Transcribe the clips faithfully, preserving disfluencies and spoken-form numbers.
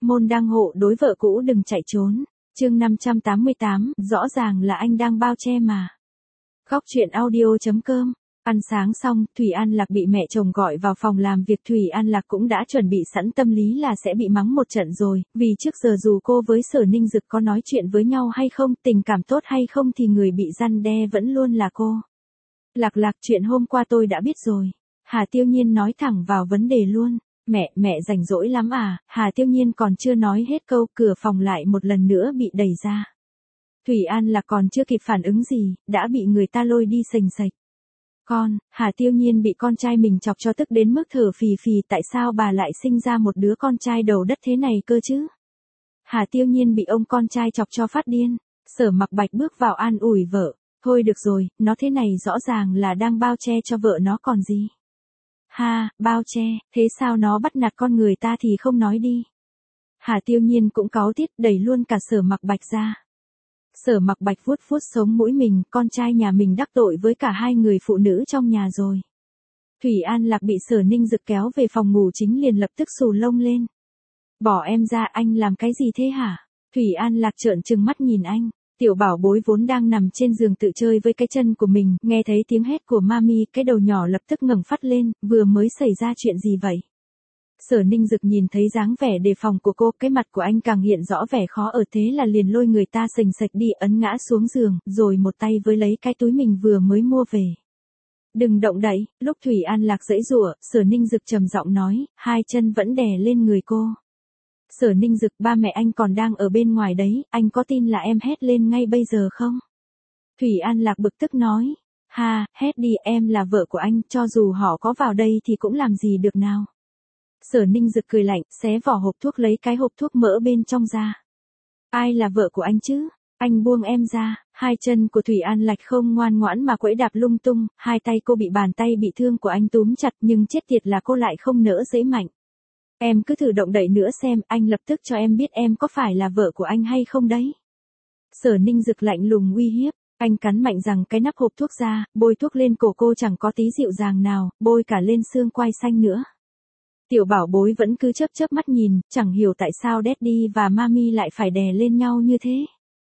môn đăng hộ đối vợ cũ đừng chạy trốn. Chương năm trăm tám mươi tám, rõ ràng là anh đang bao che mà. Góc truyện audio.com. Ăn sáng xong, Thủy An Lạc bị mẹ chồng gọi vào phòng làm việc. Thủy An Lạc cũng đã chuẩn bị sẵn tâm lý là sẽ bị mắng một trận rồi, vì trước giờ dù cô với Sở Ninh Dực có nói chuyện với nhau hay không, tình cảm tốt hay không thì người bị răn đe vẫn luôn là cô. Lạc Lạc, chuyện hôm qua tôi đã biết rồi. Hà Tiêu Nhiên nói thẳng vào vấn đề luôn. Mẹ, mẹ rảnh rỗi lắm à? Hà Tiêu Nhiên còn chưa nói hết câu, cửa phòng lại một lần nữa bị đẩy ra. Thủy An Lạc còn chưa kịp phản ứng gì, đã bị người ta lôi đi sành sạch. Con, Hà Tiêu Nhiên bị con trai mình chọc cho tức đến mức thở phì phì, tại sao bà lại sinh ra một đứa con trai đầu đất thế này cơ chứ? Hà Tiêu Nhiên bị ông con trai chọc cho phát điên. Sở Mặc Bạch bước vào an ủi vợ. Thôi được rồi, nó thế này rõ ràng là đang bao che cho vợ nó còn gì. Ha, bao che, thế sao nó bắt nạt con người ta thì không nói đi. Hà Tiêu Nhiên cũng cáu tiết, đẩy luôn cả Sở Mặc Bạch ra. Sở Mặc Bạch vuốt vuốt sống mũi mình, con trai nhà mình đắc tội với cả hai người phụ nữ trong nhà rồi. Thủy An Lạc bị Sở Ninh Dực kéo về phòng ngủ chính liền lập tức xù lông lên. Bỏ em ra, anh làm cái gì thế hả? Thủy An Lạc trợn trừng mắt nhìn anh. Tiểu bảo bối vốn đang nằm trên giường tự chơi với cái chân của mình, nghe thấy tiếng hét của mami, cái đầu nhỏ lập tức ngẩng phát lên, vừa mới xảy ra chuyện gì vậy? Sở Ninh Dực nhìn thấy dáng vẻ đề phòng của cô, cái mặt của anh càng hiện rõ vẻ khó ở, thế là liền lôi người ta sành sạch đi, ấn ngã xuống giường, rồi một tay với lấy cái túi mình vừa mới mua về. Đừng động đậy. Lúc Thủy An Lạc giãy giụa, Sở Ninh Dực trầm giọng nói, hai chân vẫn đè lên người cô. Sở Ninh Dực, ba mẹ anh còn đang ở bên ngoài đấy, anh có tin là em hét lên ngay bây giờ không? Thủy An Lạc bực tức nói, ha, hét đi, em là vợ của anh, cho dù họ có vào đây thì cũng làm gì được nào. Sở Ninh Dực cười lạnh, xé vỏ hộp thuốc lấy cái hộp thuốc mỡ bên trong ra. Ai là vợ của anh chứ? Anh buông em ra. Hai chân của Thủy An Lạc không ngoan ngoãn mà quẫy đạp lung tung, hai tay cô bị bàn tay bị thương của anh túm chặt, nhưng chết tiệt là cô lại không nỡ dễ mạnh. Em cứ thử động đậy nữa xem, anh lập tức cho em biết em có phải là vợ của anh hay không đấy. Sở Ninh Dực lạnh lùng uy hiếp, anh cắn mạnh rằng cái nắp hộp thuốc ra, bôi thuốc lên cổ cô chẳng có tí dịu dàng nào, bôi cả lên xương quai xanh nữa. Tiểu bảo bối vẫn cứ chớp chớp mắt nhìn, chẳng hiểu tại sao Daddy và Mami lại phải đè lên nhau như thế.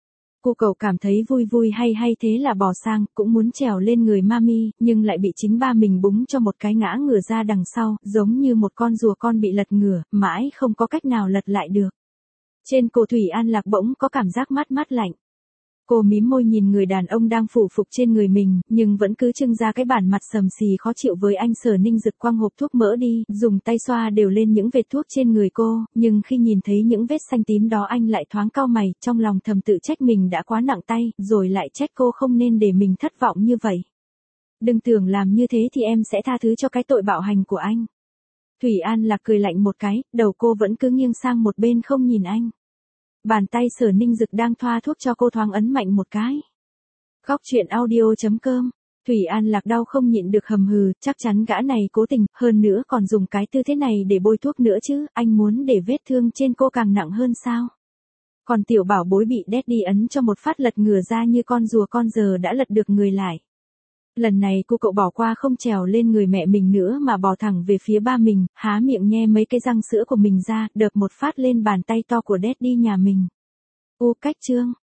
Cô cậu cảm thấy vui vui hay hay thế là bò sang, cũng muốn trèo lên người Mami, nhưng lại bị chính ba mình búng cho một cái ngã ngửa ra đằng sau, giống như một con rùa con bị lật ngửa, mãi không có cách nào lật lại được. Trên cổ Thủy An Lạc bỗng có cảm giác mát mát lạnh. Cô mím môi nhìn người đàn ông đang phủ phục trên người mình, nhưng vẫn cứ trưng ra cái bản mặt sầm xì khó chịu với anh. Sở Ninh Dực quăng hộp thuốc mỡ đi, dùng tay xoa đều lên những vệt thuốc trên người cô, nhưng khi nhìn thấy những vết xanh tím đó anh lại thoáng cau mày, trong lòng thầm tự trách mình đã quá nặng tay, rồi lại trách cô không nên để mình thất vọng như vậy. Đừng tưởng làm như thế thì em sẽ tha thứ cho cái tội bạo hành của anh. Thủy An Lạc cười lạnh một cái, đầu cô vẫn cứ nghiêng sang một bên không nhìn anh. Bàn tay Sở Ninh Dực đang thoa thuốc cho cô thoáng ấn mạnh một cái. Góc truyện audio.com. Thủy An Lạc đau không nhịn được hầm hừ, chắc chắn gã này cố tình, hơn nữa còn dùng cái tư thế này để bôi thuốc nữa chứ, anh muốn để vết thương trên cô càng nặng hơn sao? Còn tiểu bảo bối bị Daddy ấn cho một phát lật ngửa ra như con rùa con giờ đã lật được người lại. Lần này cô cậu bỏ qua không trèo lên người mẹ mình nữa mà bò thẳng về phía ba mình, há miệng nhe mấy cái răng sữa của mình ra, đập một phát lên bàn tay to của Daddy nhà mình. U cách chương.